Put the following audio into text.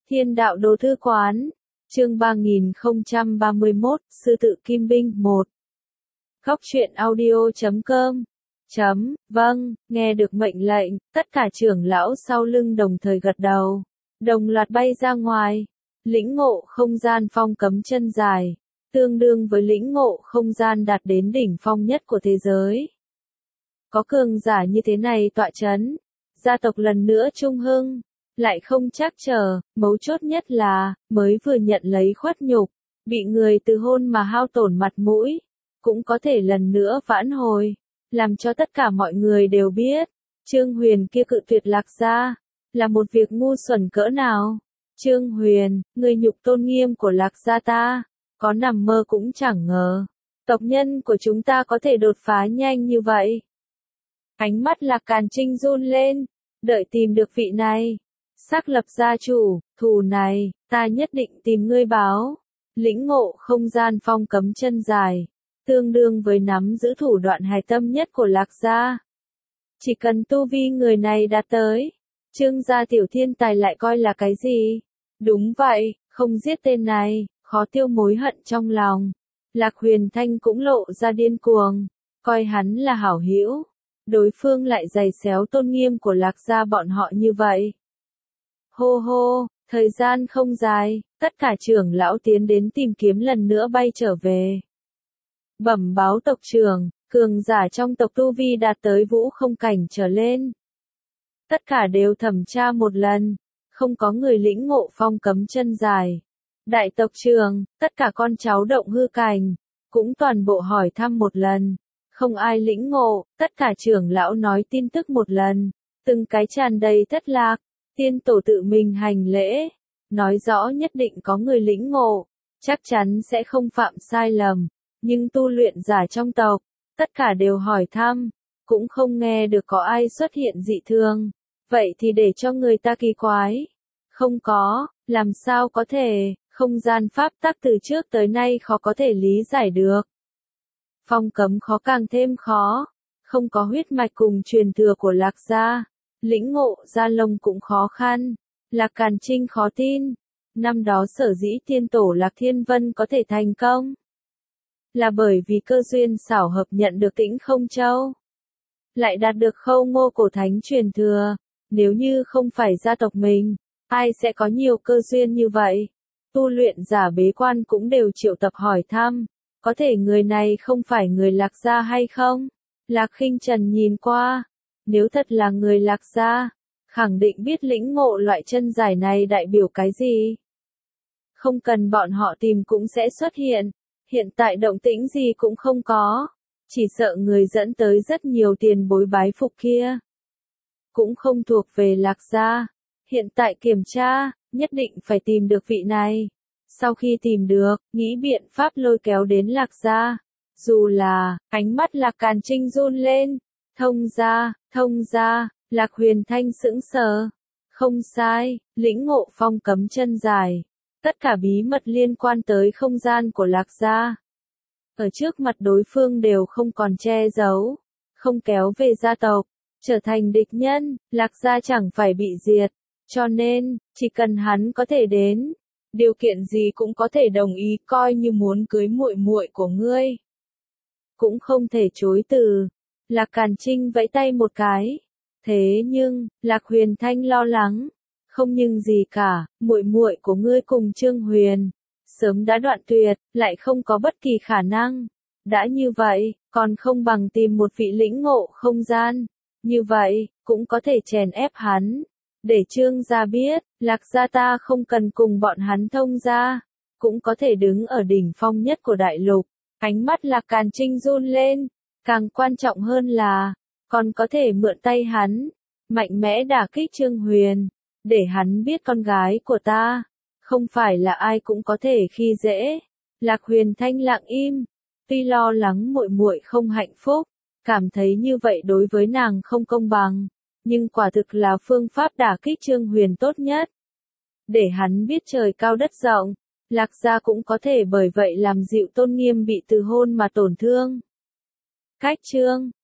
Thiên đạo đồ thư quán, chương 3031, Sư tự Kim Binh 1. Góc truyện audio.com. Vâng, nghe được mệnh lệnh, tất cả trưởng lão sau lưng đồng thời gật đầu, đồng loạt bay ra ngoài, lĩnh ngộ không gian phong cấm chân dài, tương đương với lĩnh ngộ không gian đạt đến đỉnh phong nhất của thế giới. Có cường giả như thế này tọa chấn, gia tộc lần nữa trung hưng, lại không chắc chờ, mấu chốt nhất là, mới vừa nhận lấy khuất nhục, bị người từ hôn mà hao tổn mặt mũi, cũng có thể lần nữa vãn hồi, làm cho tất cả mọi người đều biết, Trương Huyền kia cự tuyệt Lạc Gia, là một việc ngu xuẩn cỡ nào. Trương Huyền, người nhục tôn nghiêm của Lạc Gia ta, có nằm mơ cũng chẳng ngờ, tộc nhân của chúng ta có thể đột phá nhanh như vậy. Ánh mắt Lạc Càn Trinh run lên, đợi tìm được vị này, xác lập gia chủ, thù này, ta nhất định tìm ngươi báo. Lĩnh ngộ không gian phong cấm chân dài, tương đương với nắm giữ thủ đoạn hài tâm nhất của Lạc Gia. Chỉ cần tu vi người này đạt tới, Trương gia tiểu thiên tài lại coi là cái gì? Đúng vậy, không giết tên này, khó tiêu mối hận trong lòng. Lạc Huyền Thanh cũng lộ ra điên cuồng, coi hắn là hảo hữu, đối phương lại giày xéo tôn nghiêm của Lạc Gia bọn họ như vậy. Hô hô, thời gian không dài, tất cả trưởng lão tiến đến tìm kiếm lần nữa bay trở về. Bẩm báo tộc trưởng, cường giả trong tộc tu vi đạt tới vũ không cảnh trở lên. Tất cả đều thẩm tra một lần, không có người lĩnh ngộ phong cấm chân dài. Đại tộc trưởng, tất cả con cháu động hư cảnh, cũng toàn bộ hỏi thăm một lần. Không ai lĩnh ngộ, tất cả trưởng lão nói tin tức một lần, từng cái tràn đầy thất lạc. Tiên tổ tự mình hành lễ, nói rõ nhất định có người lĩnh ngộ, chắc chắn sẽ không phạm sai lầm, nhưng tu luyện giả trong tộc, tất cả đều hỏi thăm, cũng không nghe được có ai xuất hiện dị thương, vậy thì để cho người ta kỳ quái. Không có, làm sao có thể, không gian pháp tắc từ trước tới nay khó có thể lý giải được. Phong cấm khó càng thêm khó, không có huyết mạch cùng truyền thừa của Lạc Gia. Lĩnh ngộ gia lông cũng khó khăn, Lạc Càn Trinh khó tin, năm đó sở dĩ tiên tổ Lạc Thiên Vân có thể thành công, là bởi vì cơ duyên xảo hợp nhận được Tĩnh Không Châu, lại đạt được Khâu Ngô cổ thánh truyền thừa, nếu như không phải gia tộc mình, ai sẽ có nhiều cơ duyên như vậy. Tu luyện giả bế quan cũng đều triệu tập hỏi thăm, có thể người này không phải người Lạc Gia hay không? Lạc Khinh Trần nhìn qua. Nếu thật là người Lạc Gia, khẳng định biết lĩnh ngộ loại chân dài này đại biểu cái gì. Không cần bọn họ tìm cũng sẽ xuất hiện, hiện tại động tĩnh gì cũng không có, chỉ sợ người dẫn tới rất nhiều tiền bối bái phục kia. Cũng không thuộc về Lạc Gia, hiện tại kiểm tra, nhất định phải tìm được vị này. Sau khi tìm được, nghĩ biện pháp lôi kéo đến Lạc Gia, dù là, ánh mắt Lạc Càn Trinh run lên. Thông gia, Lạc Huyền Thanh sững sờ. Không sai, lĩnh ngộ phong cấm chân dài. Tất cả bí mật liên quan tới không gian của Lạc Gia. Ở trước mặt đối phương đều không còn che giấu, không kéo về gia tộc, trở thành địch nhân, Lạc Gia chẳng phải bị diệt. Cho nên, chỉ cần hắn có thể đến, điều kiện gì cũng có thể đồng ý coi như muốn cưới muội muội của ngươi. Cũng không thể chối từ. Lạc Càn Trinh vẫy tay một cái. Thế nhưng, Lạc Huyền Thanh lo lắng. Không nhưng gì cả, muội muội của ngươi cùng Trương Huyền. Sớm đã đoạn tuyệt, lại không có bất kỳ khả năng. Đã như vậy, còn không bằng tìm một vị lĩnh ngộ không gian. Như vậy, cũng có thể chèn ép hắn. Để Trương gia biết, Lạc Gia ta không cần cùng bọn hắn thông gia. Cũng có thể đứng ở đỉnh phong nhất của đại lục. Ánh mắt Lạc Càn Trinh run lên. Càng quan trọng hơn là, còn có thể mượn tay hắn, mạnh mẽ đả kích Trương Huyền, để hắn biết con gái của ta, không phải là ai cũng có thể khi dễ. Lạc Huyền Thanh lặng im, tuy lo lắng muội muội không hạnh phúc, cảm thấy như vậy đối với nàng không công bằng, nhưng quả thực là phương pháp đả kích Trương Huyền tốt nhất. Để hắn biết trời cao đất rộng, Lạc Gia cũng có thể bởi vậy làm dịu tôn nghiêm bị từ hôn mà tổn thương. Cách chương